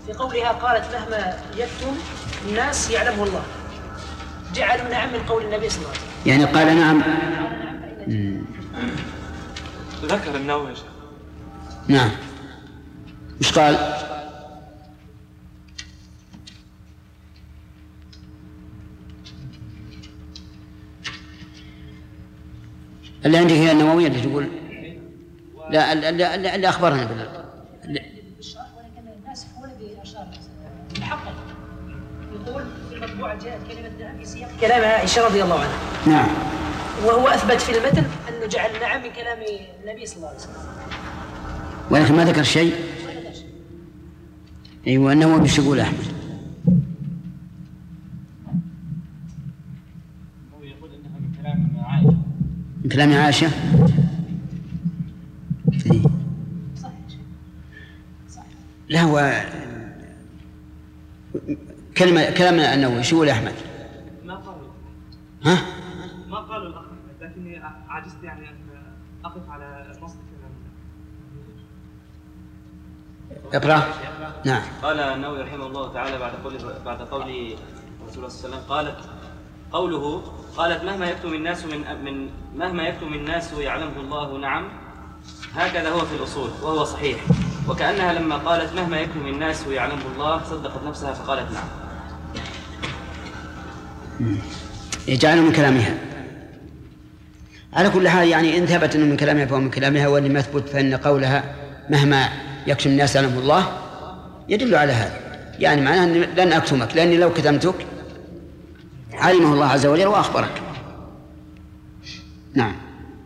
في قولها قالت مهما يكتم الناس يعلمه الله، جعل نعم من قول النبي صلى الله عليه وسلم، يعني قال نعم. ذكر النووي. نعم. إيش قال؟ اللي عندك هي النووية اللي تقول لا اللي أخبرنا بالله. ولكن الناس هو الذي أشار محقق يقول في المطبوعة جاءت كلمة نعم في سياق كلام عائشة رضي الله عنها. نعم. وهو أثبت في المتن أنه جعل نعم من كلام النبي صلى الله عليه وسلم، ولكن ما ذكر شيء. أيوة أنه مش يقول أحمد. هو يقول إنها من كلام عائشة. من كلام عائشة. إيه. لا هو كلام النووي شو يقول أحمد؟ ما قالوا. ها؟ ما قالوا الأخ، لكني عجزت يعني أن أقف على نص الكلام. اقرأ. نعم. قال النووي رحمه الله تعالى بعد قول رسول الله صلى الله عليه وسلم قالت مهما يكتم الناس يعلمه الله. نعم، هكذا هو في الأصول وهو صحيح، وكأنها لما قالت مهما يكتم الناس يعلمه الله صدقت نفسها فقالت نعم. يجعله من كلامها. على كل حال يعني إن ثبت أنه من كلامها فهو من كلامها، وإن ما يثبت فإن قولها مهما يكتم الناس يعلمه الله يدل على هذا، يعني معناه أن لن أكتمك، لأني لو كتمتك علمه الله عز وجل وأخبرك. نعم.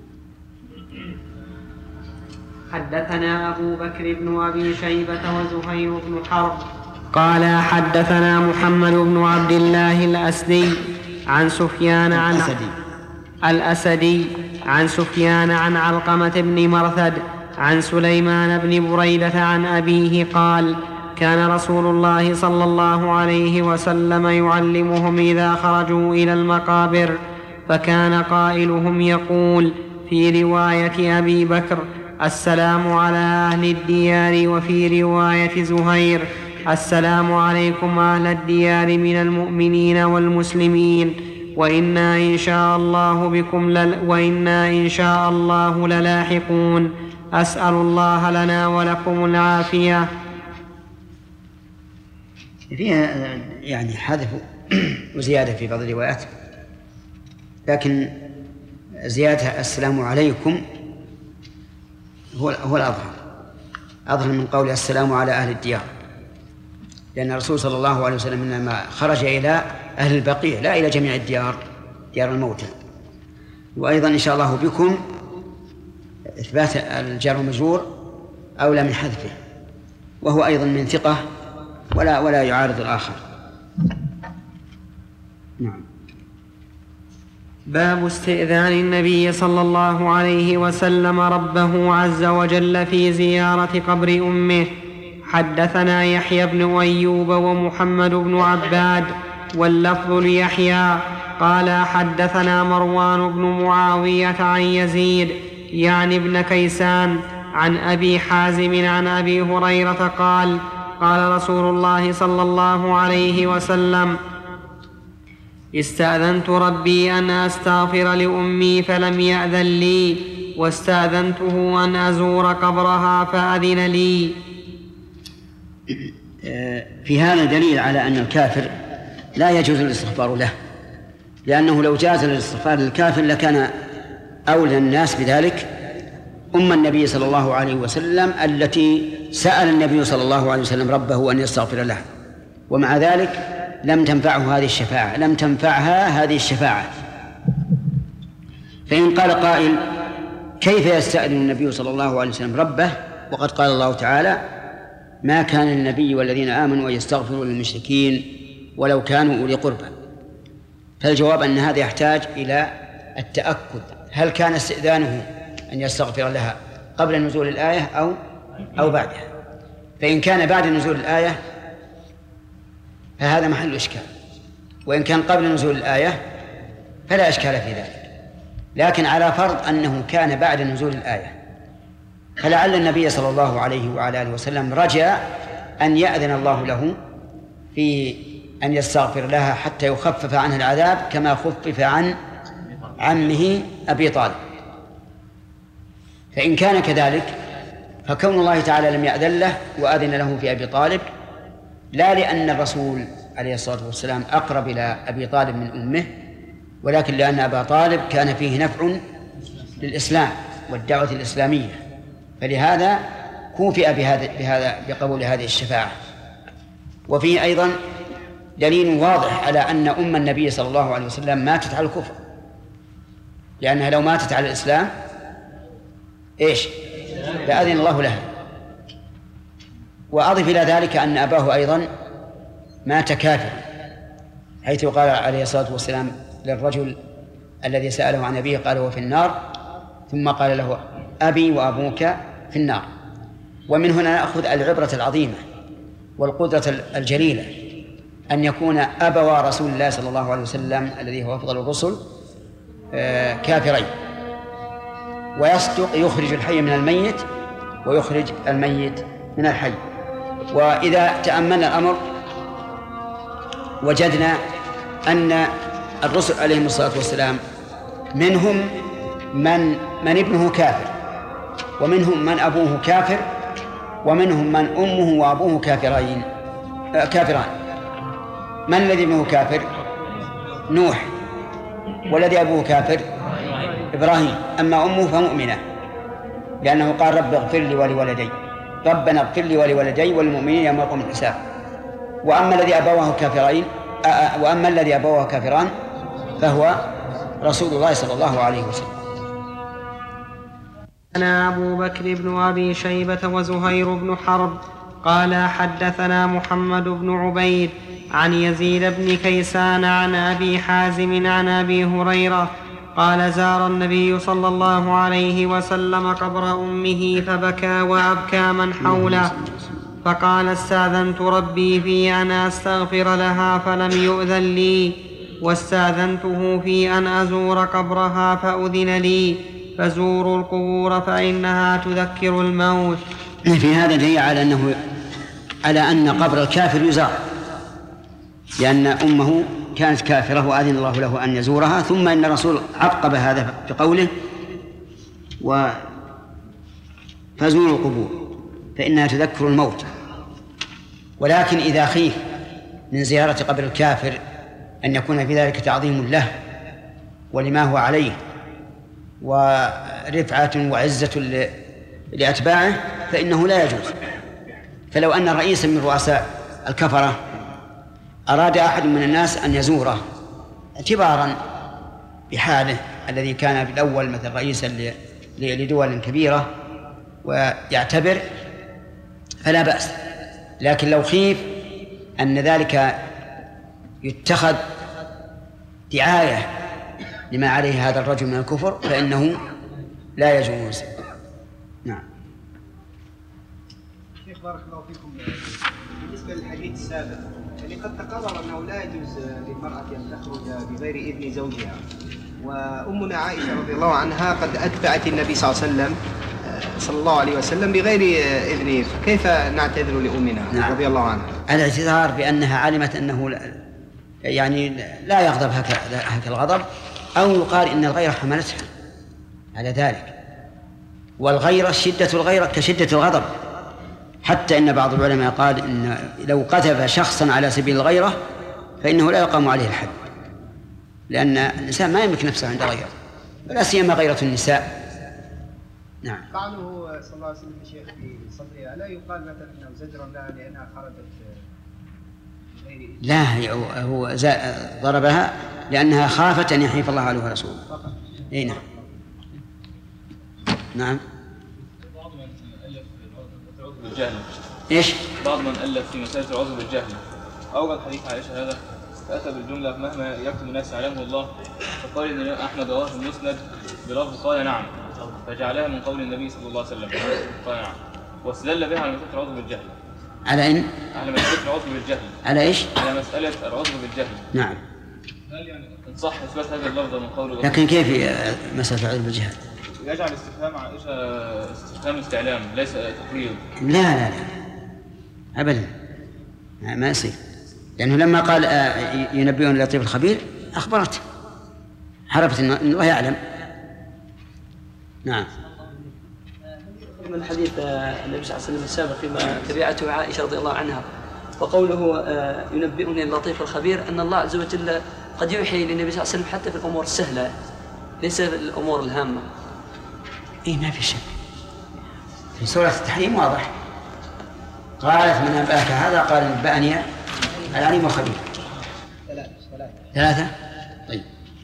حدثنا أبو بكر بن أبي شيبة وزهير بن حرب قال حدثنا محمد بن عبد الله الأسدي عن سفيان عن علقمة بن مرثد عن سليمان بن بريدة عن أبيه قال كان رسول الله صلى الله عليه وسلم يعلمهم إذا خرجوا إلى المقابر، فكان قائلهم يقول في رواية أبي بكر السلام على أهل الديار، وفي رواية زهير السلام عليكم أهل الديار من المؤمنين والمسلمين، وإنا إن شاء الله للاحقون، أسأل الله لنا ولكم العافية. فيها يعني حذف وزيادة في بعض الروايات، لكن زيادة السلام عليكم هو الأظهر من قول السلام على أهل الديار، لأن الرسول صلى الله عليه وسلم إنما خرج إلى أهل البقيع لا إلى جميع الديار، ديار الموتى. وأيضا إن شاء الله بكم إثبات الجار والمجرور أولى من حذفه، وهو أيضا من ثقة ولا يعارض الآخر. نعم. باب استئذان النبي صلى الله عليه وسلم ربه عز وجل في زيارة قبر أمه. حدثنا يحيى بن أيوب ومحمد بن عباد واللفظ ليحيى قال حدثنا مروان بن معاوية عن يزيد يعني ابن كيسان عن أبي حازم عن أبي هريرة قال قال رسول الله صلى الله عليه وسلم استأذنت ربي أن أستغفر لأمي فلم يأذن لي، واستأذنته أن أزور قبرها فأذن لي. في هذا دليل على أن الكافر لا يجوز الاستغفار له، لأنه لو جاز الاستغفار للكافر لكان أولى الناس بذلك النبي صلى الله عليه وسلم التي سأل النبي صلى الله عليه وسلم ربه أن يستغفر له، ومع ذلك لم تنفعها هذه الشفاعة. فإن قال قائل كيف يستأذن النبي صلى الله عليه وسلم ربه وقد قال الله تعالى ما كان للنبي والذين آمنوا أن يستغفروا للمشركين ولو كانوا أولي قربى؟ فالجواب أن هذا يحتاج إلى التأكد، هل كان استئذانه أن يستغفر لها قبل نزول الآية أو بعدها؟ فإن كان بعد نزول الآية فهذا محل إشكال، وإن كان قبل نزول الآية فلا إشكال في ذلك. لكن على فرض أنه كان بعد نزول الآية، فلعل النبي صلى الله عليه وعلى آله وسلم رجا أن يأذن الله له في أن يستغفر لها حتى يخفف عنها العذاب كما خفف عن عمه أبي طالب. فإن كان كذلك فكون الله تعالى لم يأذن له وأذن له في أبي طالب لا لأن الرسول عليه الصلاة والسلام أقرب إلى أبي طالب من أمه، ولكن لأن أبا طالب كان فيه نفع للإسلام والدعوة الإسلامية، فلهذا كوفئ بهذا بقبول هذه الشفاعة. وفيه أيضا دليل واضح على أن أم النبي صلى الله عليه وسلم ماتت على الكفر، لأنها لو ماتت على الإسلام لأذن الله لها. وأضف إلى ذلك أن أباه أيضا مات كافرا، حيث قال عليه الصلاة والسلام للرجل الذي سأله عن أبيه قال هو في النار، ثم قال له أبي وأبوك في النار. ومن هنا نأخذ العبرة العظيمة والقدرة الجليلة أن يكون أبوا رسول الله صلى الله عليه وسلم الذي هو أفضل الرسل كافرين، ويصدق يخرج الحي من الميت ويخرج الميت من الحي. وإذا تأملنا الأمر وجدنا أن الرسل عليهم الصلاة والسلام منهم من ابنه كافر، ومنهم من أبوه كافر، ومنهم من أمه وأبوه كافران. من الذي ابنه كافر؟ نوح. والذي أبوه كافر؟ إبراهيم. أما أمه فمؤمنة، لأنه قال رب اغفر لي ولوالدي، ربنا اغفر لي ولوالدي والمؤمنين يوم يقوم الحساب. وأما الذي أبواه كافران فهو رسول الله صلى الله عليه وسلم. أنا أبو بكر بن أبي شيبة وزهير بن حرب قال حدثنا محمد بن عبيد عن يزيد بن كيسان عن أبي حازم عن أبي هريرة قال زار النبي صلى الله عليه وسلم قبر أمه فبكى وأبكى من حوله، فقال استأذنت ربي في أن أستغفر لها فلم يؤذن لي، واستأذنته في أن أزور قبرها فأذن لي، فزوروا القبور فإنها تذكر الموت. في هذا دليل على أن قبر الكافر يزار، لأن أمه كانت كافرة وأذن الله له أن يزورها. ثم إن الرسول عقب هذا بقوله فزوروا القبور فإنها تذكر الموت. ولكن إذا خيف من زيارة قبر الكافر أن يكون في ذلك تعظيم له ولما هو عليه ورفعة وعزة لأتباعه فإنه لا يجوز. فلو أن رئيسا من رؤساء الكفرة أراد أحد من الناس أن يزوره اعتبارا بحاله الذي كان بالأول مثل رئيسا لدول كبيرة ويعتبر فلا بأس، لكن لو خيف أن ذلك يتخذ دعاية لما عليه هذا الرجل من الكفر فإنه لا يجوز. نعم. شيخ بارك الله فيكم، بالنسبة للحديث السابق يعني قد تقرر أنه لا يجوز للمرأة أن تخرج بغير إذن زوجها، وأمنا عائشة رضي الله عنها قد أتبعت النبي صلى الله عليه وسلم بغير إذنه، كيف نعتذر لأمنا رضي الله عنها؟ الاعتذار بأنها علمت أنه لا يغضب هكذا الغضب، أو يقال إن الغيرة حملتها على ذلك، والغيرة شدة الغيرة كشدة الغضب، حتى إن بعض العلماء قال إن لو قذف شخصا على سبيل الغيرة فإنه لا يقام عليه الحد، لأن الإنسان ما يملك نفسه عند غيره، ولا سيما غيرة النساء. نعم. فعله صلى الله عليه وسلم الشيخ في صدرها لا يقال مثلا انه زجرا لها لانها خرجت غير لا، هو ضربها لانها خافت ان يحيف الله عليه ورسوله. اي نعم. نعم. بعض من الف في العذر بالجهل. ايش؟ بعض من الف في مساله العذر بالجهل اورد حديث عائشه هذا فاتى بالجمله مهما يكتم الناس يعلمه الله، فقال ان الامام احمد رواه المسند بلفظ قال نعم، فجعلها من قول النبي صلى الله عليه وسلم قال نعم، واستدل بها على مسألة العذر بالجهل. على إن؟ على مسألة العذر بالجهل. على إيش؟ على مسألة العذر بالجهل. نعم. هل يعني إن صح إثبات هذا اللفظ من قول الرسول؟ لكن كيف مسألة العذر بالجهل؟ يجعل استفهام عائشة استفهام استعلام ليس تقرير. لا أبدا ما يصير، لأنه لما قال ينبئون اللطيف الخبير أخبرته، عرفت أن الله يعلم. نعم. من حديث النبي صلى الله عليه وسلم السابق فيما تبعته عائشة رضي الله عنها وقوله ينبئني اللطيف الخبير، أن الله عز وجل قد يوحي للنبي صلى الله عليه وسلم حتى في الأمور السهلة ليس في الأمور الهامة. إيه ما في شك، في سورة التحريم واضح، قالت من أنبأك هذا؟ قال نبأني العليم الخبير. ثلاثة. طيب.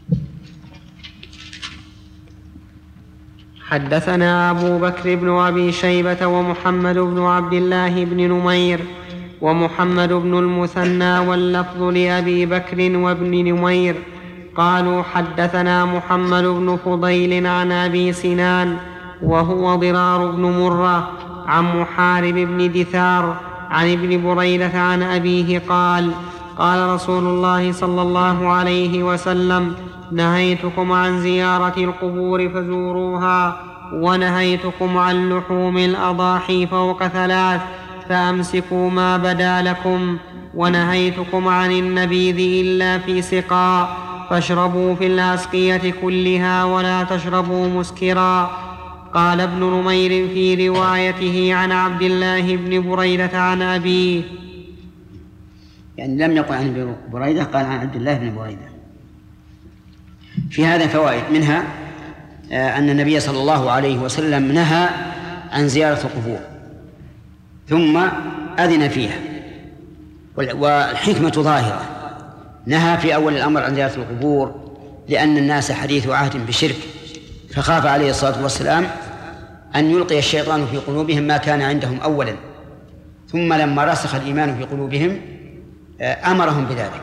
حدثنا أبو بكر بن أبي شيبة ومحمد بن عبد الله بن نمير ومحمد بن المثنى واللفظ لأبي بكر وابن نمير قالوا حدثنا محمد بن فضيل عن أبي سنان وهو ضرار بن مرة عن محارب بن دثار عن ابن بريدة عن أبيه قال قال رسول الله صلى الله عليه وسلم نهيتكم عن زيارة القبور فزوروها ونهيتكم عن لحوم الأضاحي فوق 3 فأمسكوا ما بدا لكم ونهيتكم عن النبيذ إلا في سقاء فاشربوا في الأسقية كلها ولا تشربوا مسكرا. قال ابن نمير في روايته عن عبد الله بن بريدة عن أبيه، يعني لم يقل عن بريدة، قال عن عبد الله بن بريدة. في هذا فوائد، منها أن النبي صلى الله عليه وسلم نهى عن زيارة القبور ثم أذن فيها، والحكمة ظاهرة. نهى في أول الأمر عن زيارة القبور لأن الناس حديث عهد بشرك، فخاف عليه الصلاة والسلام أن يلقي الشيطان في قلوبهم ما كان عندهم أولا، ثم لما رسخ الإيمان في قلوبهم أمرهم بذلك.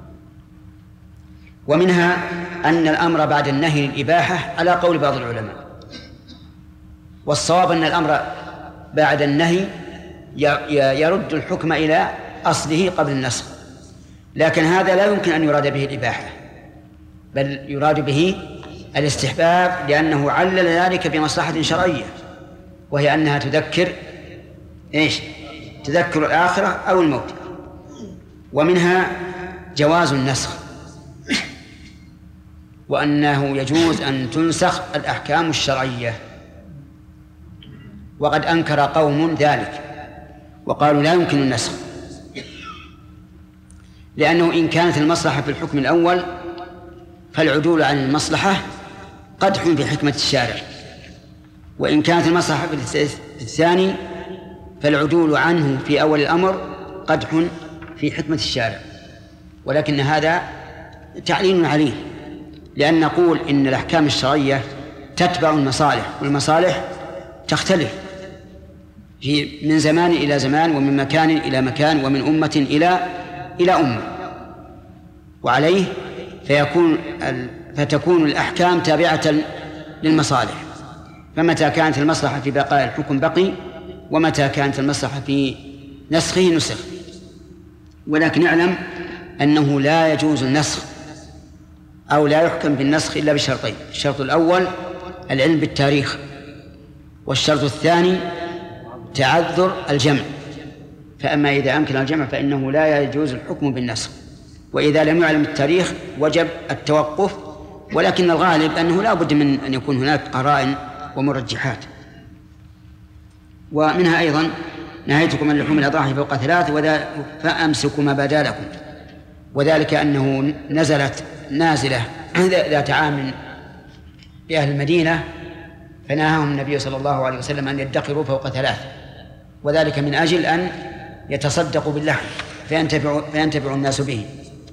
ومنها أن الأمر بعد النهي للإباحة على قول بعض العلماء، والصواب أن الأمر بعد النهي يرد الحكم إلى أصله قبل النسخ، لكن هذا لا يمكن أن يراد به الإباحة، بل يراد به الاستحباب، لأنه علل ذلك بمصلحة شرعية، وهي أنها تذكر تذكر الآخرة أو الموت. ومنها جواز النسخ، وأنه يجوز أن تنسخ الأحكام الشرعية، وقد أنكر قوم ذلك وقالوا لا يمكن النسخ، لأنه إن كانت المصلحة في الحكم الأول فالعدول عن المصلحة قدح في حكمة الشارع، وإن كانت المصلحة في الثاني فالعدول عنه في أول الأمر قدح في حكمة الشارع. ولكن هذا تعليل عليه، لأن نقول إن الأحكام الشرعية تتبع المصالح، والمصالح تختلف من زمان إلى زمان، ومن مكان إلى مكان، ومن أمة إلى أمة، وعليه فتكون الأحكام تابعة للمصالح، فمتى كانت المصلحة في بقاء الحكم بقي، ومتى كانت المصلحة في نسخه نسخ. ولكن نعلم أنه لا يجوز النسخ أو لا يحكم بالنسخ إلا بشرطين: الشرط الأول العلم بالتاريخ، والشرط الثاني تعذر الجمع. فأما إذا أمكن الجمع فإنه لا يجوز الحكم بالنسخ، وإذا لم يعلم التاريخ وجب التوقف، ولكن الغالب أنه لا بد من أن يكون هناك قرائن ومرجحات. ومنها أيضا نهيتكم عن لحوم الأضاحي فوق 3 فأمسكوا ما بدا لكم، وذلك أنه نزلت نازلة ذات عام بأهل المدينة، فنهاهم النبي صلى الله عليه وسلم أن يدخروا فوق 3، وذلك من أجل أن يتصدقوا باللحم فينتفع الناس به.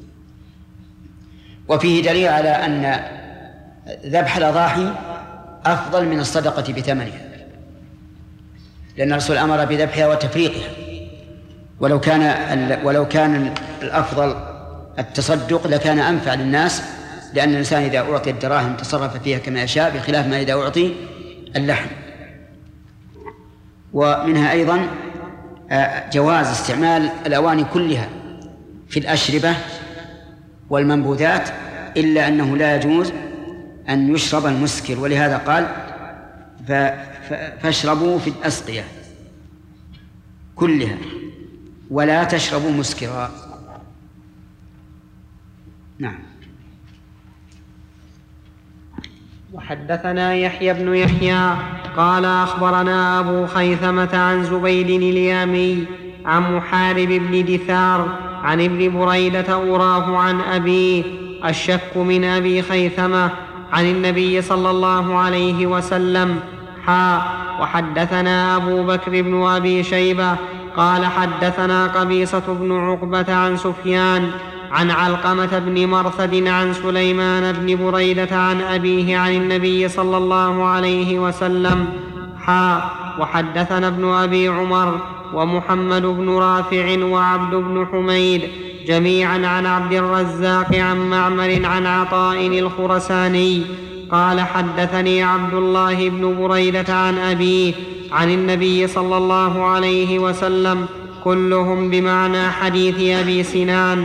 وفيه دليل على أن ذبح الأضاحي أفضل من الصدقة بثمنها، لأن الرسول أمر بذبحها وتفريقها، ولو كان الأفضل التصدق لكان أنفع للناس، لأن الإنسان إذا أعطي الدراهم تصرف فيها كما يشاء، بخلاف ما إذا أعطي اللحم. ومنها أيضا جواز استعمال الأواني كلها في الأشربة والمنبوذات، إلا أنه لا يجوز أن يشرب المسكر، ولهذا قال فاشربوا في الأسقية كلها ولا تشربوا مسكرا. نعم. وحدثنا يحيى بن يحيى قال أخبرنا أبو خيثمة عن زبيد اليامي عن محارب بن دثار عن ابن بريدة أراه عن أبيه، الشك من أبي خيثمة عن النبي صلى الله عليه وسلم. وحدثنا أبو بكر بن أبي شيبة قال حدثنا قبيصة بن عقبة عن سفيان عن علقمة بن مرثد عن سليمان بن بريدة عن أبيه عن النبي صلى الله عليه وسلم. وحدثنا ابن أبي عمر ومحمد بن رافع وعبد بن حميد جميعا عن عبد الرزاق عن معمر عن عطاء الخرساني قال حدثني عبد الله بن بريدة عن أبيه عن النبي صلى الله عليه وسلم، كلهم بمعنى حديث أبي سنان.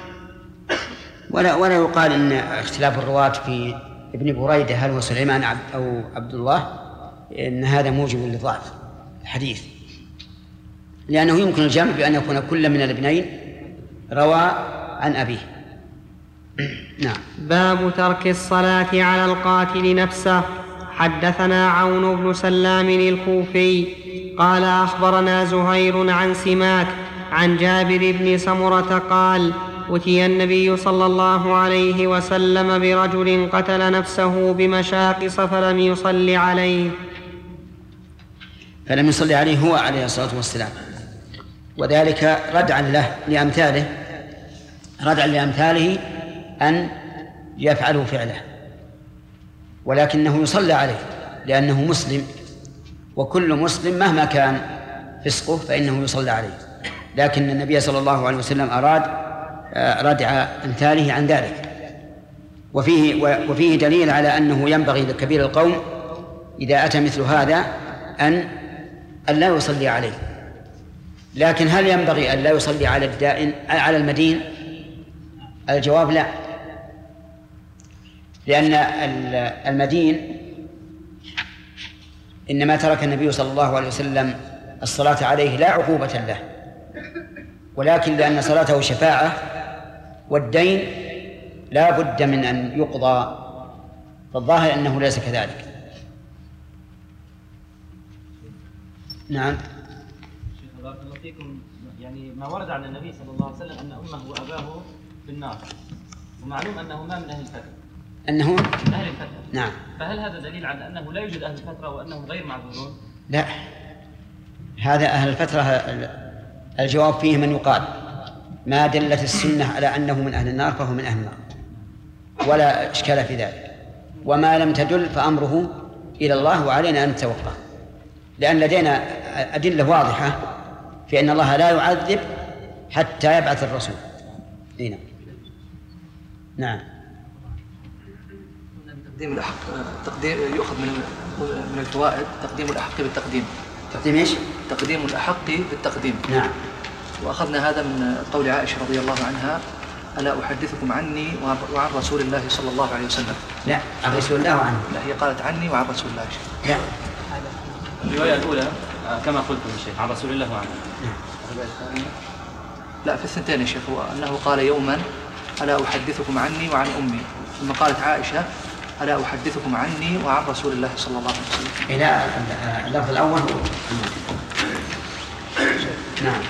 ولا يقال إن اختلاف الرواة في ابن بريدة هل هو سليمان أو عبد الله إن هذا موجب لضعف الحديث، لأنه يمكن الجمع بأن يكون كل من الابنين روى عن أبيه. نعم. باب ترك الصلاة على القاتل نفسه. حدثنا عون بن سلام الكوفي قال أخبرنا زهير عن سماك عن جابر بن سمرة قال أتي النبي صلى الله عليه وسلم برجل قتل نفسه بمشاقص فلم يصلي عليه هو عليه الصلاة والسلام، وذلك ردعا له لأمثاله أن يفعلوا فعله، ولكنه يصلى عليه لأنه مسلم، وكل مسلم مهما كان فسقه فإنه يصلى عليه، لكن النبي صلى الله عليه وسلم أراد ردع أمثاله عن ذلك. وفيه دليل على أنه ينبغي لكبير القوم إذا أتى مثل هذا أن لا يصلي عليه. لكن هل ينبغي أن لا يصلي على الدائن على المدين؟ الجواب لا، لأن المدين إنما ترك النبي صلى الله عليه وسلم الصلاة عليه لا عقوبة له، ولكن لأن صلاته شفاعة، والدين لا بد من أن يقضى، فالظاهر أنه ليس كذلك. نعم. شيخ بارك الله فيكم، يعني ما ورد عن النبي صلى الله عليه وسلم أن أمه وأباه في النار، ومعلوم أنه ما من أهل الفترة، أنه من أهل الفترة. نعم. فهل هذا دليل على أنه لا يوجد أهل الفترة وأنهم غير معذورون؟ لا، هذا أهل الفترة الجواب فيه من يقال ما دلت السنة على أنه من أهل النار فهو من أهل النار، ولا إشكال في ذلك. وما لم تدل فأمره إلى الله، وعلينا أن نتوقع، لأن لدينا أدلة واضحة في أن الله لا يعذب حتى يبعث الرسول. هنا. نعم. تقديم الأحق، يؤخذ من الفوائد تقديم الأحق بالتقديم. تقديم إيش؟ تقديم الأحق بالتقديم. نعم. وأخذنا هذا من قول عائشة رضي الله عنها: ألا أحدثكم عني وعن رسول الله صلى الله عليه وسلم. لا، عن رسول الله وعنه. لا، هي قالت عني وعن رسول الله. لا، الرواية الأولى كما قلت الشيخ عن رسول الله وعنه. لا، في الثنتين يا شيخ، هو أنه قال يوما: ألا أحدثكم عني وعن أمي، ثم قالت عائشة: ألا أحدثكم عني وعن رسول الله صلى الله عليه وسلم. إلى اللفظ الأول. نعم.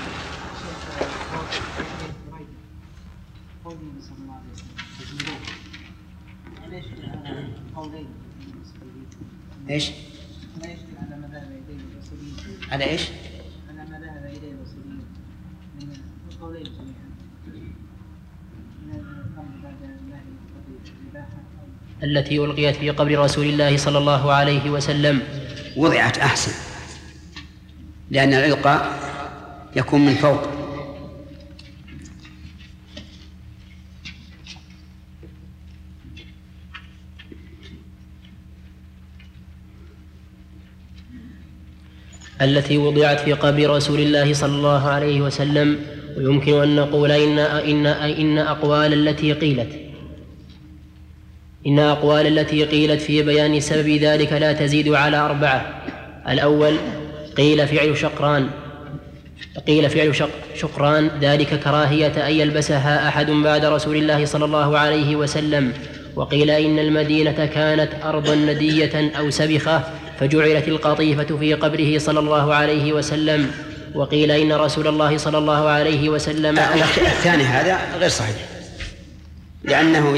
ايش؟ على ايش؟ على ما ذهب اليه الرسوليين من القولين جميعا، التي ألقيت في قبر رسول الله صلى الله عليه وسلم وضعت أحسن، لأن الإلقاء يكون من فوق. التي وضعت في قبر رسول الله صلى الله عليه وسلم. ويمكن أن نقول إن أقوال التي قيلت في بيان سبب ذلك لا تزيد على 4. الأول قيل فعل شقران قيل فعل شقران ذلك كراهية أن يلبسها أحد بعد رسول الله صلى الله عليه وسلم. وقيل إن المدينة كانت أرضا ندية أو سبخة فجعلت القطيفة في قبره صلى الله عليه وسلم. وقيل إن رسول الله صلى الله عليه وسلم الثاني هذا غير صحيح، لأنه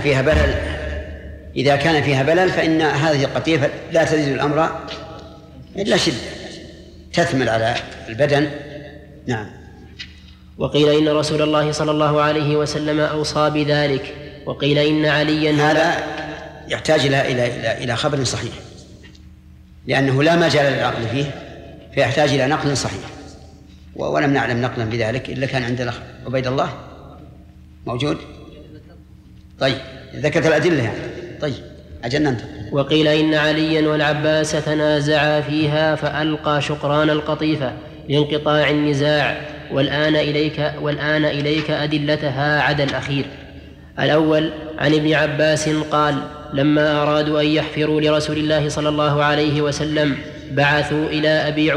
إذا كان فيها بلل فإن هذه القطيفة لا تزيد الأمر إلا شدة تثمل على البدن. نعم. وقيل إن رسول الله صلى الله عليه وسلم أوصى بذلك. وقيل إن عليا هذا يحتاج إلى خبر صحيح، لأنه لا مجال للعقل فيه، فيحتاج إلى نقل صحيح، ولم نعلم نقلا بذلك إلا كان عند الأخ عبيد الله موجود. طيب ذكرت الأدلة يعني. طيب أجلنا أنت. وقيل إن عليا والعباس تنازعا فيها فألقى شقران القطيفة لانقطاع النزاع. والآن إليك أدلتها عدا الأخير. الأول عن ابن عباس قال: لما أرادوا أن يحفروا لرسول الله صلى الله عليه وسلم بعثوا إلى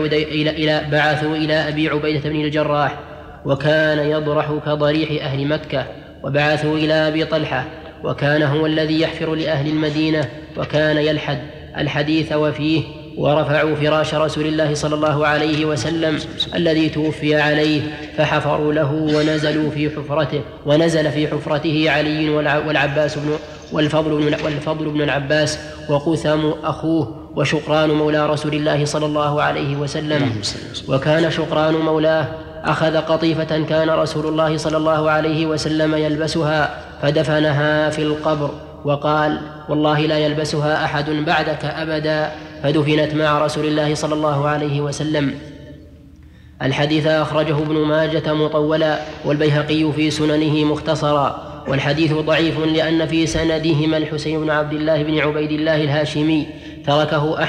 أبي عبيدة بن الجراح، وكان يضرح كضريح أهل مكة، وبعثوا إلى أبي طلحة، وكان هو الذي يحفر لأهل المدينة، وكان يلحد الحديث وفيه، ورفعوا فراش رسول الله صلى الله عليه وسلم الذي توفي عليه فحفروا له ونزل في حفرته علي والعباس والفضل بن العباس وقثم أخوه وشقران مولى رسول الله صلى الله عليه وسلم. وكان شقران مولاه أخذ قطيفة كان رسول الله صلى الله عليه وسلم يلبسها فدفنها في القبر، وقال: والله لا يلبسها أحد بعدك أبدا، فدفنت مع رسول الله صلى الله عليه وسلم. الحديث أخرجه ابن ماجة مطولا والبيهقي في سننه مختصرا. والحديث ضعيف لأن في سندهما الحسين بن عبد الله بن عبيد الله الهاشمي تركه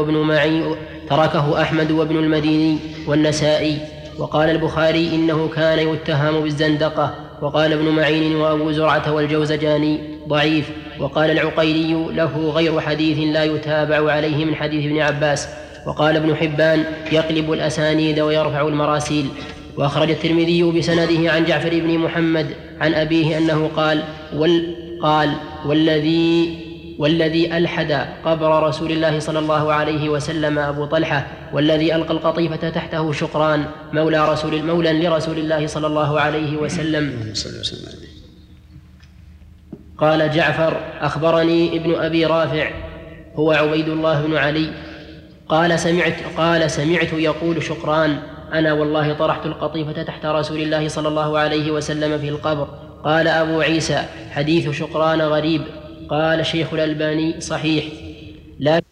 أحمد وابن المديني والنسائي. وقال البخاري إنه كان يتهم بالزندقة. وقال ابن معين وأبو زرعة والجوزجاني ضعيف. وقال العقيلي له غير حديث لا يتابع عليه من حديث ابن عباس. وقال ابن حبان يقلب الأسانيد ويرفع المراسيل. وأخرج الترمذي بسنده عن جعفر بن محمد عن أبيه أنه قال والذي ألحد قبر رسول الله صلى الله عليه وسلم أبو طلحة، والذي ألقى القطيفة تحته شقران مولى لرسول الله صلى الله عليه وسلم. قال جعفر: أخبرني ابن أبي رافع هو عبيد الله بن علي قال سمعت يقول شقران: أنا والله طرحت القطيفة تحت رسول الله صلى الله عليه وسلم في القبر. قال أبو عيسى: حديث شقران غريب. قال شيخ الألباني: صحيح، لكن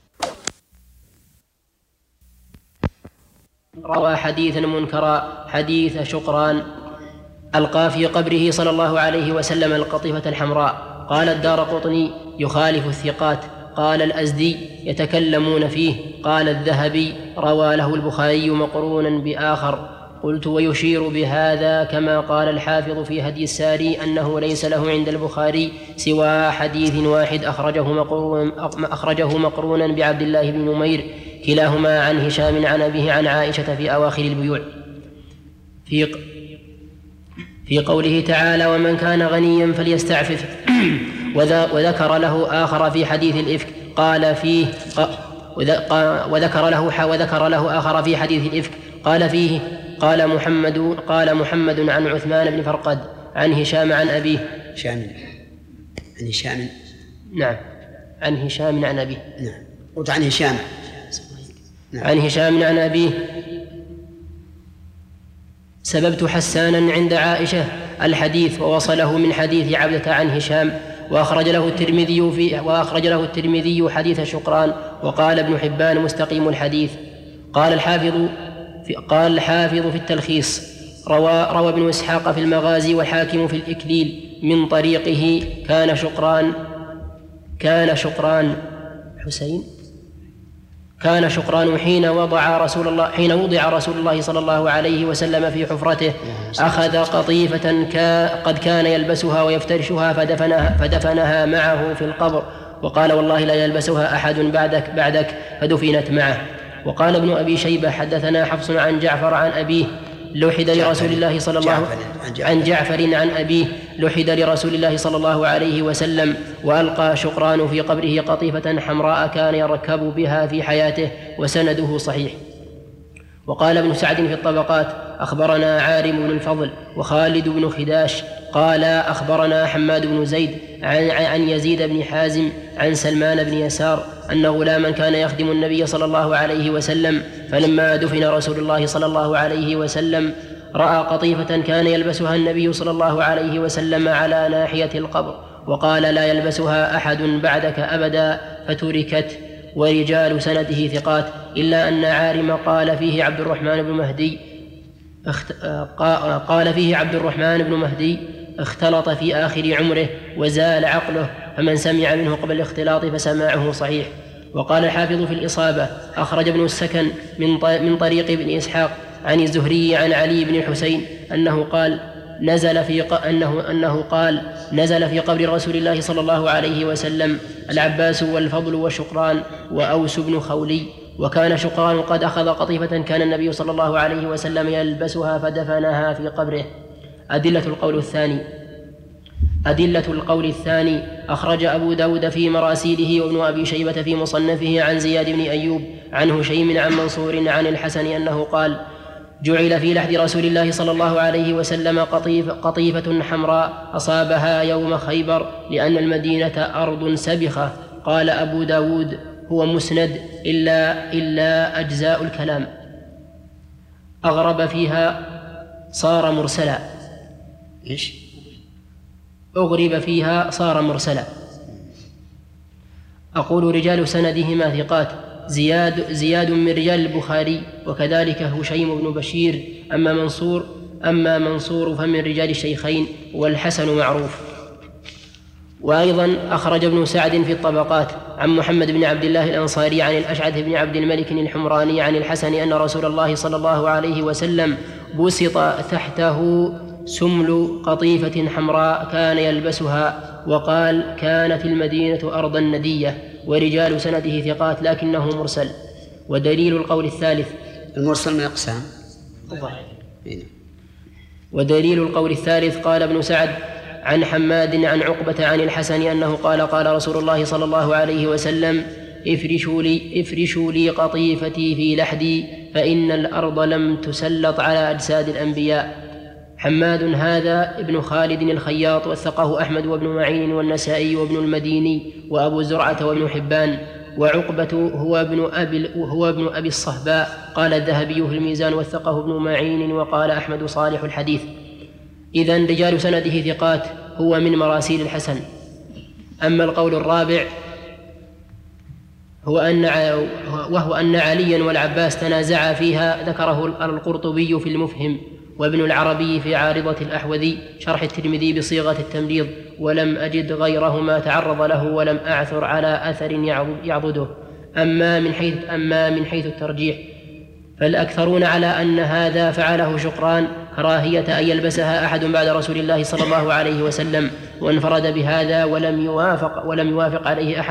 روى حديثا منكرا حديث شقران ألقى في قبره صلى الله عليه وسلم القطيفة الحمراء. قال الدارقطني: يخالف الثقات. قال الأزدي: يتكلمون فيه. قال الذهبي: روى له البخاري مقرونا بآخر. قلت: ويشير بهذا كما قال الحافظ في هدي الساري أنه ليس له عند البخاري سوى حديث واحد أخرجه مقرونا بعبد الله بن نمير، كلاهما عن هشام عن أبيه عن عائشة في أواخر البيوع في قوله تعالى: ومن كان غنيا فليستعفف. وذكر له آخر في حديث الإفك وذكر له آخر في حديث الإفك قال فيه: قال محمد عن عثمان بن فرقد عن هشام عن أبيه. نعم، عن هشام عن أبيه. نعم، قلت عن هشام. عن هشام عن أبيه: سببت حسانا عند عائشة الحديث ووصله من حديث عبدة عن هشام. وأخرج له الترمذي حديث شقران. وقال ابن حبان: مستقيم الحديث. قال الحافظ في التلخيص: روى ابن إسحاق في المغازي والحاكم في الإكليل من طريقه كان شقران حين وضع رسول الله صلى الله عليه وسلم في حفرته أخذ قطيفة قد كان يلبسها ويفترشها فدفنها معه في القبر، وقال: والله لا يلبسها أحد بعدك، فدفنت معه. وقال ابن أبي شيبة: حدثنا حفص عن جعفر عن أبيه لحد لرسول الله صلى الله عن جعفر عن أبيه لحد لرسول الله صلى الله عليه وسلم، وألقى شقران في قبره قطيفة حمراء كان يركب بها في حياته، وسنده صحيح. وقال ابن سعد في الطبقات: أخبرنا عارم بن الفضل وخالد بن خداش قال أخبرنا حماد بن زيد عن يزيد بن حازم عن سلمان بن يسار أن غلاما كان يخدم النبي صلى الله عليه وسلم، فلما دفن رسول الله صلى الله عليه وسلم رأى قطيفة كان يلبسها النبي صلى الله عليه وسلم على ناحية القبر، وقال: لا يلبسها أحد بعدك أبدا، فتركت. ورجال سنده ثقات، إلا أن عارم قال فيه عبد الرحمن بن مهدي اختلط في آخر عمره وزال عقله، فمن سمع منه قبل الاختلاط فسماعه صحيح. وقال الحافظ في الإصابة: أخرج ابن السكن من طريق ابن إسحاق عن الزهري عن علي بن الحسين أنه قال: نزل في قبر رسول الله صلى الله عليه وسلم العباس والفضل وشقران وأوس بن خولي، وكان شقران قد أخذ قطيفة كان النبي صلى الله عليه وسلم يلبسها فدفنها في قبره. أدلة القول الثاني أخرج أبو داود في مراسيله وابن أبي شيبة في مصنفه عن زياد بن أيوب عن هشيم عن منصور عن الحسن أنه قال: جعل في لحد رسول الله صلى الله عليه وسلم قطيفة حمراء أصابها يوم خيبر، لأن المدينة أرض سبخة. قال أبو داود: هو مسند إلا أجزاء الكلام، أغرب فيها صار مرسلا. أغرب فيها صار مرسلا. أقول: رجال سندهما ثقات، زياد من رجال البخاري، وكذلك هشيم بن بشير. أما منصور فمن رجال الشيخين، والحسن معروف. وأيضا أخرج ابن سعد في الطبقات عن محمد بن عبد الله الأنصاري عن الأشعث بن عبد الملك الحمراني عن الحسن أن رسول الله صلى الله عليه وسلم بسط تحته سمل قطيفة حمراء كان يلبسها، وقال: كانت المدينة أرضا ندية. ورجال سنده ثقات لكنه مرسل. ودليل القول الثالث المرسل من أقسام. ودليل القول الثالث قال ابن سعد عن حماد عن عقبة عن الحسن أنه قال: قال رسول الله صلى الله عليه وسلم: افرشوا لي قطيفتي في لحدي، فإن الأرض لم تسلط على أجساد الأنبياء. حماد هذا ابن خالد الخياط، وثقه أحمد وابن معين والنسائي وابن المديني وأبو زرعة وابن حبان. وعقبة هو ابن أبي الصهباء. قال الذهبي في الميزان: وثقه ابن معين، وقال أحمد: صالح الحديث. إذن رجال سنده ثقات، هو من مراسيل الحسن. أما القول الرابع وهو أن عليا والعباس تنازعا فيها، ذكره القرطبي في المفهم، وابن العربي في عارضة الأحوذي شرح الترمذي بصيغة التمريض، ولم أجد غيرهما تعرض له، ولم أعثر على أثر يعضده. أما من حيث الترجيح فالأكثرون على أن هذا فعله شقران كراهية أن يلبسها أحد بعد رسول الله صلى الله عليه وسلم، وانفرد بهذا ولم يوافق عليه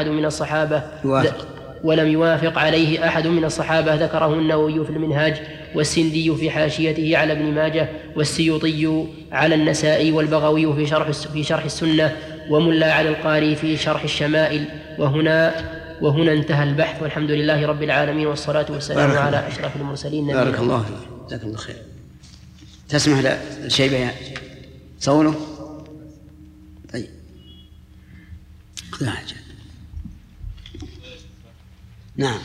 أحد من الصحابة. ذكره النووي في المنهاج، والسندي في حاشيته على ابن ماجه، والسيوطي على النسائي، والبغوي في شرح السنة، وملا على القاري في شرح الشمائل. وهنا انتهى البحث، والحمد لله رب العالمين، والصلاة والسلام على أشرف المرسلين. بارك الله فيك، جزاك الله خير. تسمح للشيبة صوله؟ طيب لا حاجة. نعم.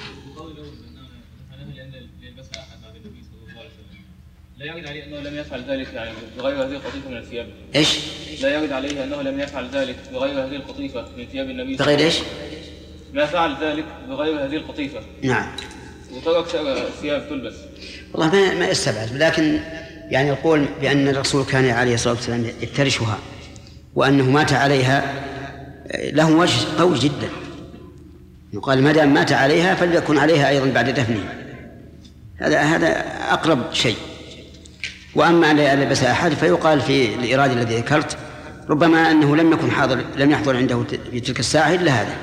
لا يرد عليه أنه لم يفعل ذلك يعني بغير هذه القطيفة من الثياب. إيش؟ لا يرد عليه أنه لم يفعل ذلك بغير هذه القطيفة من ثياب النبي. بغير إيش؟ ما فعل ذلك بغير هذه القطيفة. نعم. وترك ثياب تلبس. والله ما يستبعد، لكن يعني القول بأن الرسول كان عليه الصلاة والسلام يفترشها وأنه مات عليها له وجه قوي جدا. يقال ما دام مات عليها فليكن عليها أيضا بعد دفنه. هذا أقرب شيء. وأما أن لبس أحد فيقال في الإرادة الذي ذكرت ربما أنه لم يحضر عنده في تلك الساعة إلا هذا.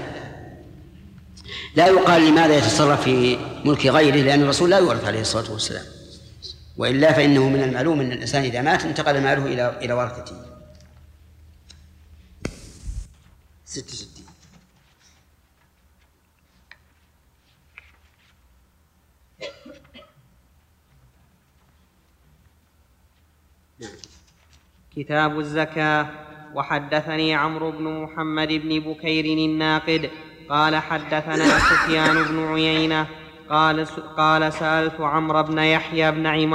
لا يقال لماذا يتصرف في ملك غيره، لأن الرسول لا يورث عليه الصلاة والسلام. وإلا فإنه من المعلوم أن الإنسان إذا مات انتقل ماله إلى ورثته. 66. كتاب الزكاة. وحدثني عمرو بن محمد بن بكير الناقد قال حدثنا سفيان بن عيينة قال سألت عمرو بن يحيى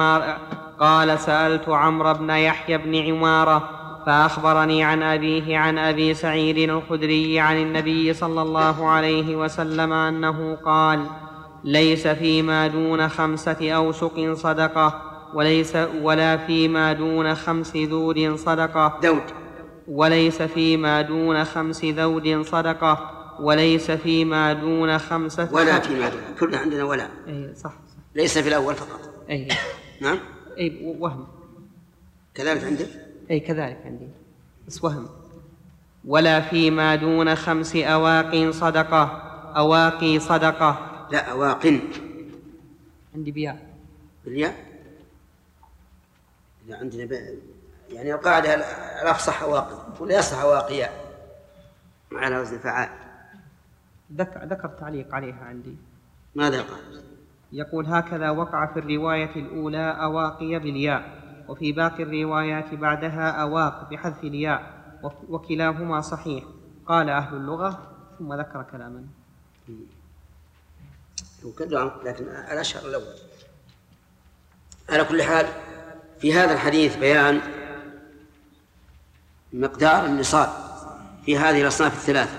بن عمارة فأخبرني عن أبيه عن أبي سعيد الخدري عن النبي صلى الله عليه وسلم أنه قال: ليس فيما دون 5 أوسق صدقة ولا فيما دون 5 ذود صدقة وليس فيما دون 5 ذود صدقة وليس فيما دون 5 ولا فيما دون، كلنا عندنا ولا. أي صح. ليس في الأول فقط. أي نعم. أي وهم. كذلك عندك؟ أي كذلك عندي بس وهم. ولا فيما دون 5 أواق صدقة. أواقي صدقة. لا، أواق عندي بياء. بالياء؟ لا، عندنا يعني القاعدة الأفصح أواقي ولا يصح أواقيا على وزن فعال. ذكر تعليق عليها عندي. ماذا قال؟ يقول: هكذا وقع في الرواية الأولى أواقي بالياء، وفي باقي الروايات بعدها أواق بحذف الياء، وكلاهما صحيح. قال أهل اللغة ثم ذكر كلاما. لكن الأشهر الأول. على كل حال في هذا الحديث بيان مقدار النصاب في هذه الأصناف الثلاثة.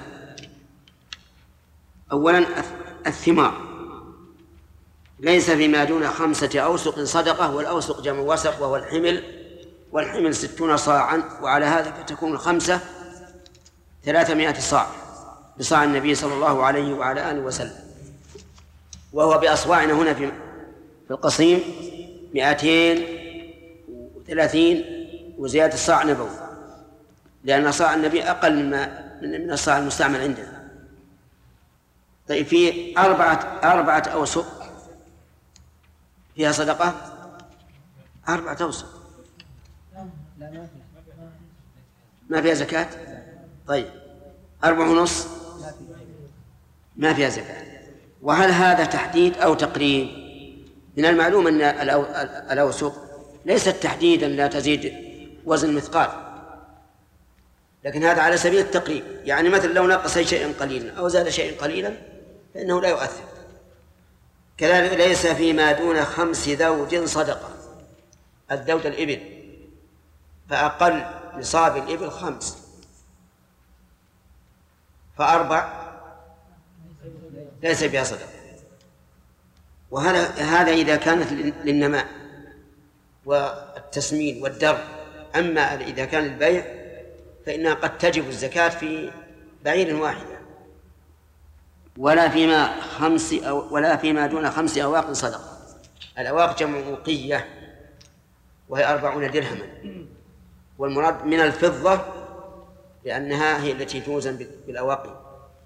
أولا الثمار، ليس فيما دون 5 أوسق صدقة، والأوسق جمع وسق وهو الحمل، والحمل 60 صاعا، وعلى هذا فتكون الخمسة 300 صاع بصاع النبي صلى الله عليه وعلى آله وسلم، وهو بأصواعنا هنا في القصيم 230 وزيادة الصاع نبوي، لأن صاع النبي أقل من الصاع المستعمل عندنا. طيب في 4 أوسق فيها صدقة؟ 4 أوسق ما فيها زكاة؟ طيب 4.5 ما فيها زكاة. وهل هذا تحديد أو تقريب؟ من المعلوم أن الأوسق ليست تحديدا لا تزيد وزن مثقال، لكن هذا على سبيل التقريب، يعني مثل لو نقص شيئا قليلا أو زاد شيئا قليلا فإنه لا يؤثر. كذلك ليس فيما دون 5 ذود صدقة. الذود الإبل، فأقل نصاب الإبل 5، ف4 ليس فيها صدقة. وهذا إذا كانت للنماء والتسمين والدر. أما إذا كان البيع فإنها قد تجب الزكاة في بعير واحدة. ولا فيما دون 5 أواق صدقة. الأواق جمع وقية وهي 40 درهما، والمراد من الفضة لأنها هي التي توزن بالأواقي.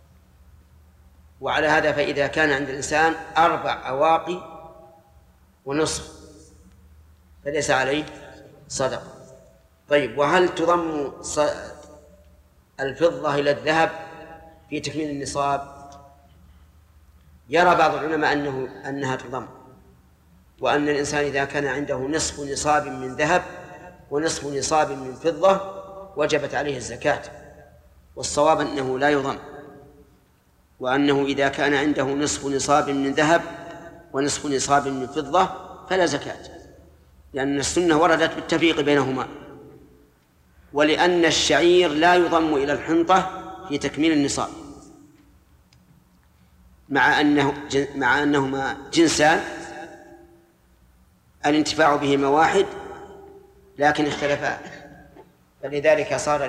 وعلى هذا فإذا كان عند الإنسان 4 أواقي ونصف فليس عليه صدقة. طيب، وهل تضم الفضة إلى الذهب في تكميل النصاب؟ يرى بعض العلماء أنها تضم، وأن الإنسان إذا كان عنده نصف نصاب من ذهب ونصف نصاب من فضة وجبت عليه الزكاة. والصواب أنه لا يضم، وأنه إذا كان عنده نصف نصاب من ذهب ونصف نصاب من فضة فلا زكاة، لأن السنة وردت بالتفريق بينهما، ولأن الشعير لا يضم إلى الحنطة في تكميل النصاب، مع أنهما جنسان الانتفاع بهما واحد لكن اختلفا، فلذلك صار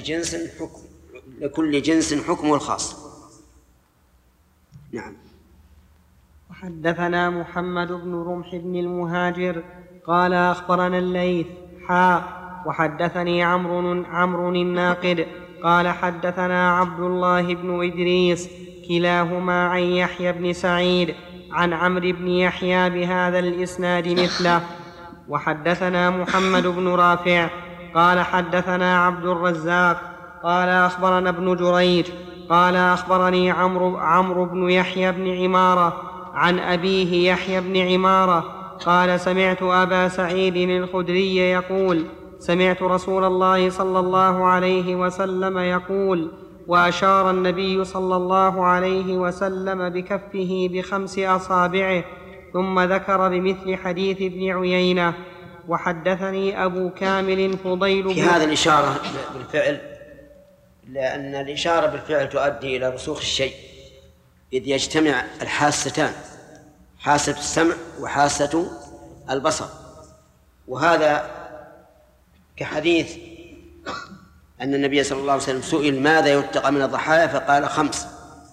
لكل جنس حكمه الخاص. نعم. وحدثنا محمد بن رمح بن المهاجر قال أخبرنا الليث وحدثني عمرو الناقد قال حدثنا عبد الله بن إدريس كلاهما عن يحيى بن سعيد عن عمرو بن يحيى بهذا الإسناد مثله. وحدثنا محمد بن رافع قال حدثنا عبد الرزاق قال أخبرنا ابن جريج قال أخبرني عمرو بن يحيى بن عمارة عن أبيه يحيى بن عمارة قال سمعت أبا سعيد الخدري يقول سمعت رسول الله صلى الله عليه وسلم يقول وأشار النبي صلى الله عليه وسلم بكفه ب5 أصابعه ثم ذكر بمثل حديث ابن عيينة. وحدثني أبو كامل فضيل في هذا الإشارة بالفعل، لأن الإشارة بالفعل تؤدي إلى رسوخ الشيء، إذ يجتمع الحاستان، حاسة السمع وحاسة البصر. وهذا كحديث أن النبي صلى الله عليه وسلم سئل ماذا يتقى من الضحايا فقال 5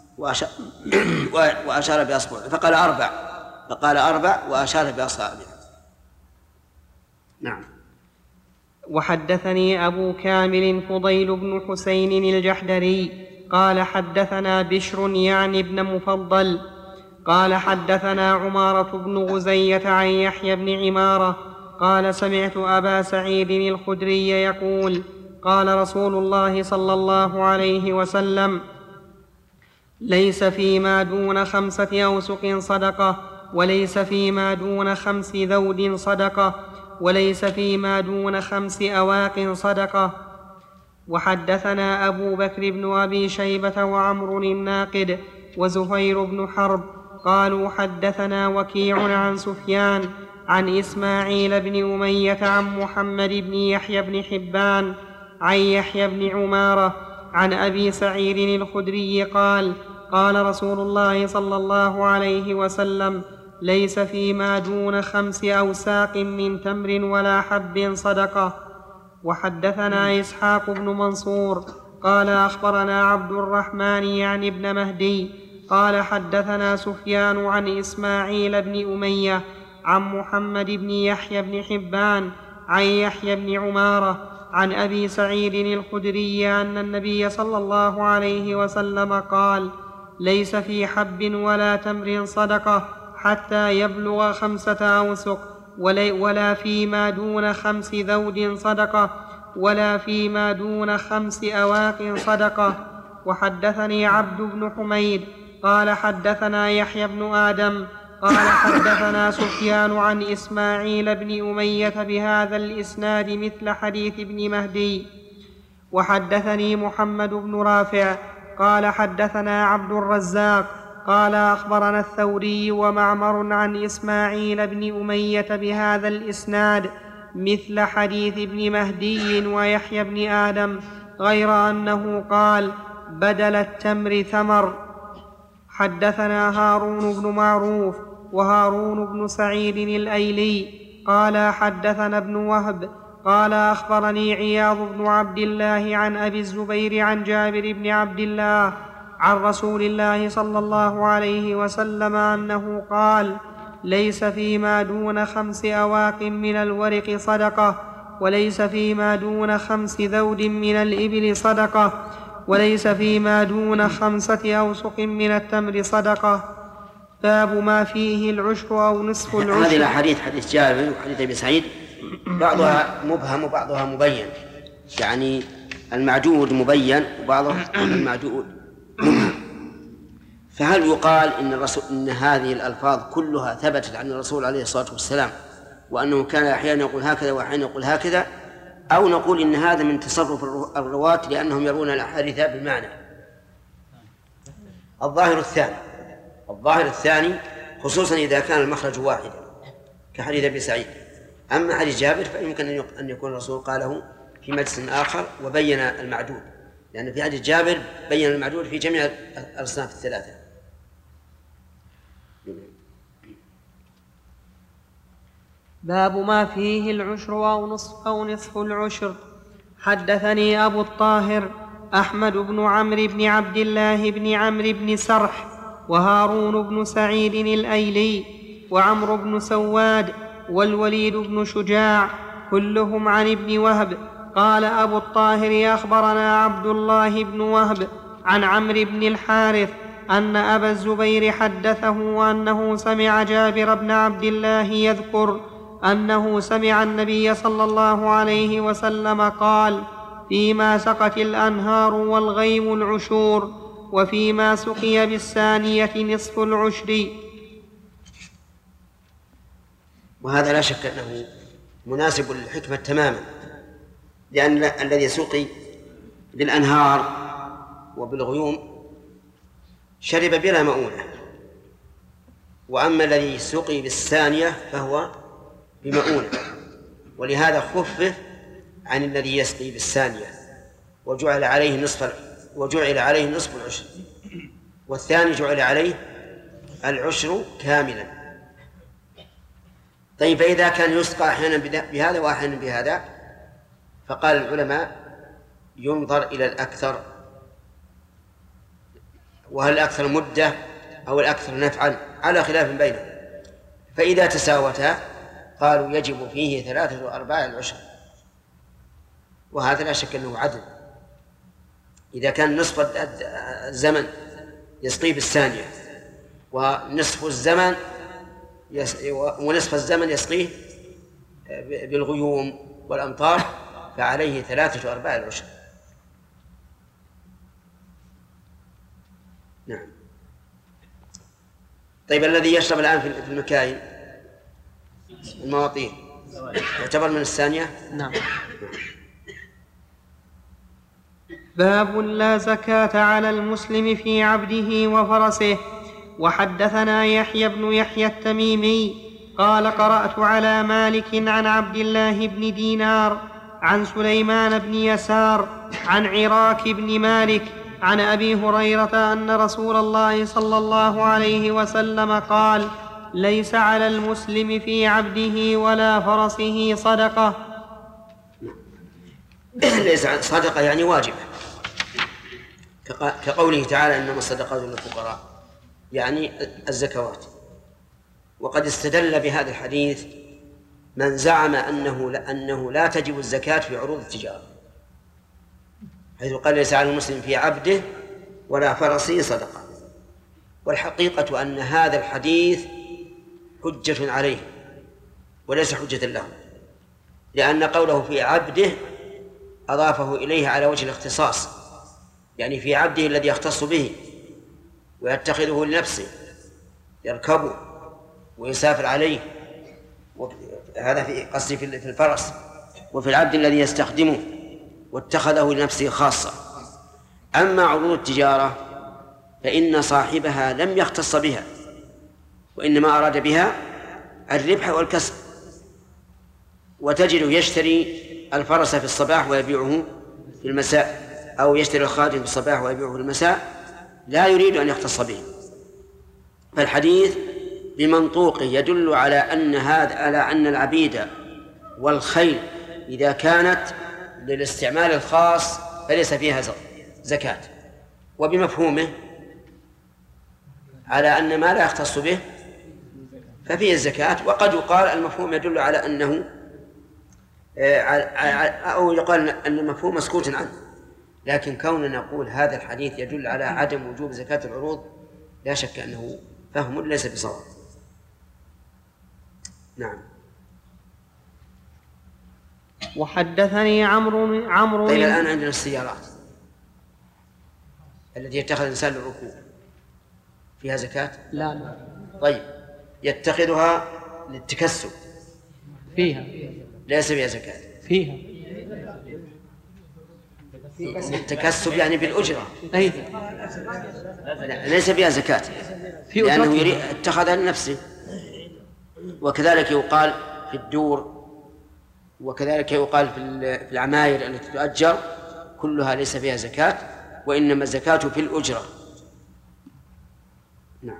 وأشار بأصبعه، فقال 4 فقال 4 وأشار بأصابعه. نعم. وحدثني أبو كامل فضيل بن حسين الجحدري قال حدثنا بشر يعني ابن مفضل قال حدثنا عمارة بن غزية عن يحيى بن عمارة قال سمعت أبا سعيد الخدري يقول قال رسول الله صلى الله عليه وسلم ليس فيما دون 5 أوسق صدقة، وليس فيما دون 5 ذود صدقة، وليس فيما دون 5 أواق صدقة. وحدثنا أبو بكر بن أبي شيبة وعمر الناقد وزهير بن حرب قالوا حدثنا وكيع عن سفيان عن إسماعيل بن أمية عن محمد بن يحيى بن حبان عن يحيى بن عمارة عن أبي سعيد الخدري قال قال رسول الله صلى الله عليه وسلم ليس فيما دون 5 أوساق من تمر ولا حب صدقة. وحدثنا إسحاق بن منصور قال أخبرنا عبد الرحمن يعني ابن مهدي قال حدثنا سفيان عن إسماعيل بن أمية عن محمد بن يحيى بن حبان عن يحيى بن عمارة عن أبي سعيد الخدري أن النبي صلى الله عليه وسلم قال ليس في حب ولا تمر صدقة حتى يبلغ 5 أوسق، ولا فيما دون 5 ذود صدقة، ولا فيما دون 5 أواق صدقة. وحدثني عبد بن حميد قال حدثنا يحيى بن آدم قال حدثنا سفيان عن إسماعيل بن أمية بهذا الإسناد مثل حديث ابن مهدي. وحدثني محمد بن رافع قال حدثنا عبد الرزاق قال أخبرنا الثوري ومعمر عن إسماعيل بن أمية بهذا الإسناد مثل حديث ابن مهدي ويحيى بن آدم، غير أنه قال بدل التمر ثمر. حدثنا هارون بن معروف وهارون بن سعيد الأيلي قال حدثنا ابن وهب قال أخبرني عياض بن عبد الله عن أبي الزبير عن جابر بن عبد الله عن رسول الله صلى الله عليه وسلم أنه قال ليس فيما دون 5 أواق من الورق صدقة، وليس فيما دون 5 ذود من الإبل صدقة، وليس فيما دون 5 أوسق من التمر صدقة. باب ما فيه العشر أو نصف العشر. هذه الأحاديث حديث جابر وحديث أبي سعيد بعضها مبهم وبعضها مبين، يعني المعدود مبين وبعضها المعدود مبهم. فهل يقال إن هذه الألفاظ كلها ثبتت عن الرسول عليه الصلاة والسلام وأنه كان أحيانا يقول هكذا وأحيانا يقول هكذا، أو نقول إن هذا من تصرف الرواة لأنهم يرون الأحاديث بالمعنى؟ الظاهر الثاني خصوصا إذا كان المخرج واحدا كحديث أبي سعيد. أما حديث جابر فيمكن أن يكون الرسول قاله في مجلس آخر وبين المعدود، لأن في حديث جابر بين المعدود في جميع الأصناف الثلاثة. باب ما فيه العشر أو نصف العشر. حدثني أبو الطاهر أحمد بن عمرو بن عبد الله بن عمرو بن سرح وهارون بن سعيد الأيلي وعمرو بن سواد والوليد بن شجاع كلهم عن ابن وهب. قال أبو الطاهر أخبرنا عبد الله بن وهب عن عمرو بن الحارث أن أبا الزبير حدثه أنه سمع جابر بن عبد الله يذكر أنه سمع النبي صلى الله عليه وسلم قال: فيما سقت الأنهار والغيم العشور، وفيما سقي بالثانية نصف العشر. وهذا لا شك أنه مناسب للحكمة تماما، لأن الذي سقي بالأنهار وبالغيوم شرب بلا مؤونة، وأما الذي سقي بالثانية فهو بمؤونة، ولهذا خفف عن الذي يسقي بالثانية وجعل عليه نصف العشر، والثاني جعل عليه العشر كاملا. طيب، فإذا كان يسقى أحيانا بهذا وأحيانا بهذا، فقال العلماء ينظر إلى الأكثر، وهل الأكثر مدة أو الأكثر نفعا، على خلاف بينهم. فإذا تساوتا قالوا يجب فيه 3/4 العشر، وهذا لا شك أنه عدل. إذا كان نصف الزمن يسقي بالثانية ونصف الزمن يسقيه بالغيوم والأمطار، فعليه 3/4 العشر. نعم. طيب، الذي يشرب الآن في المكاين المواطين يعتبر من الثانية؟ نعم. باب لا زكاة على المسلم في عبده وفرسه. وحدثنا يحيى بن يحيى التميمي قال: قرأت على مالك عن عبد الله بن دينار عن سليمان بن يسار عن عراك بن مالك عن أبي هريرة أن رسول الله صلى الله عليه وسلم قال: ليس على المسلم في عبده ولا فرسه صدقة. ليس صدقة يعني واجبة، كقوله تعالى: إنما الصدقات للفقراء، يعني الزكوات. وقد استدل بهذا الحديث من زعم أنه لا تجب الزكاة في عروض التجارة، حيث قال: ليس على المسلم في عبده ولا فرسه صدقة. والحقيقة أن هذا الحديث حجة عليه وليس حجة له، لأن قوله في عبده أضافه إليه على وجه الاختصاص، يعني في عبده الذي يختص به ويتخذه لنفسه، يركبه ويسافر عليه، هذا في قصدي في الفرس، وفي العبد الذي يستخدمه واتخذه لنفسه خاصة. أما عروض التجارة فإن صاحبها لم يختص بها، وإنما أراد بها الربح والكسب. وتجد يشتري الفرس في الصباح ويبيعه في المساء، أو يشتري الخادم في الصباح ويبيعه في المساء، لا يريد أن يختص به. فالحديث بمنطوقه يدل على أن العبيد والخيل إذا كانت للاستعمال الخاص فليس فيها زكاة، وبمفهومه على أن ما لا يختص به ففيه الزكاة. وقد يقال المفهوم يدل على أنه أو يقال أن المفهوم مسكوت عنه، لكن كوننا نقول هذا الحديث يدل على عدم وجوب زكاة العروض لا شك أنه فهم ليس بصواب. نعم. وحدثني عمرو طيب، الآن عندنا السيارات التي يتخذ الإنسان للركوب فيها زكاة؟ لا. طيب، يتخذها للتكسب فيها ليس فيها زكاة؟ فيها التكسب يعني بالأجرة. أي لا، ليس فيها زكاة، لأنه يريد اتخذها لنفسه. وكذلك يقال في الدور، وكذلك يقال في العماير التي تؤجر، كلها ليس فيها زكاة، وإنما الزكاة في الأجرة. نعم.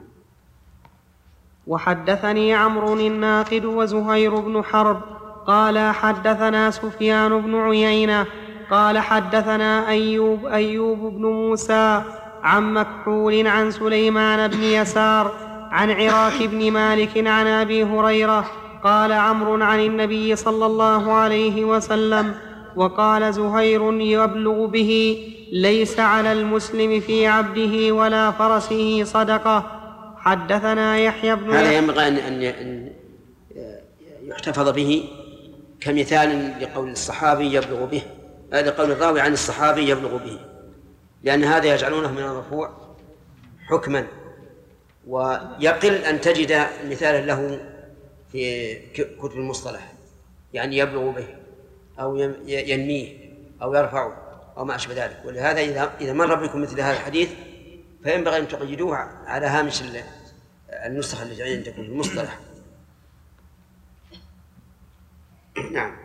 وحدثني عمرو الناقد وزهير بن حرب قال حدثنا سفيان بن عيينة قال حدثنا أيوب بن موسى عن مكحول عن سليمان بن يسار عن عراك بن مالك عن أبي هريرة قال عمرو عن النبي صلى الله عليه وسلم. وقال زهير يبلغ به: ليس على المسلم في عبده ولا فرسه صدقة. حدثنا يحيى بن هذا ينبغي أن يحتفظ به، كمثال لقول الصحابي يبلغ به، لقول الراوي عن الصحابي يبلغ به، لأن هذا يجعلونه من المرفوع حكما، ويقل أن تجد مثالا له في كتب المصطلح، يعني يبلغ به أو ينميه أو يرفعه أو ما أشبه ذلك. ولهذا إذا مر بكم مثل هذا الحديث فينبغي أن تقيدوه على هامش النسخة التي عندكم المصطلح. نعم.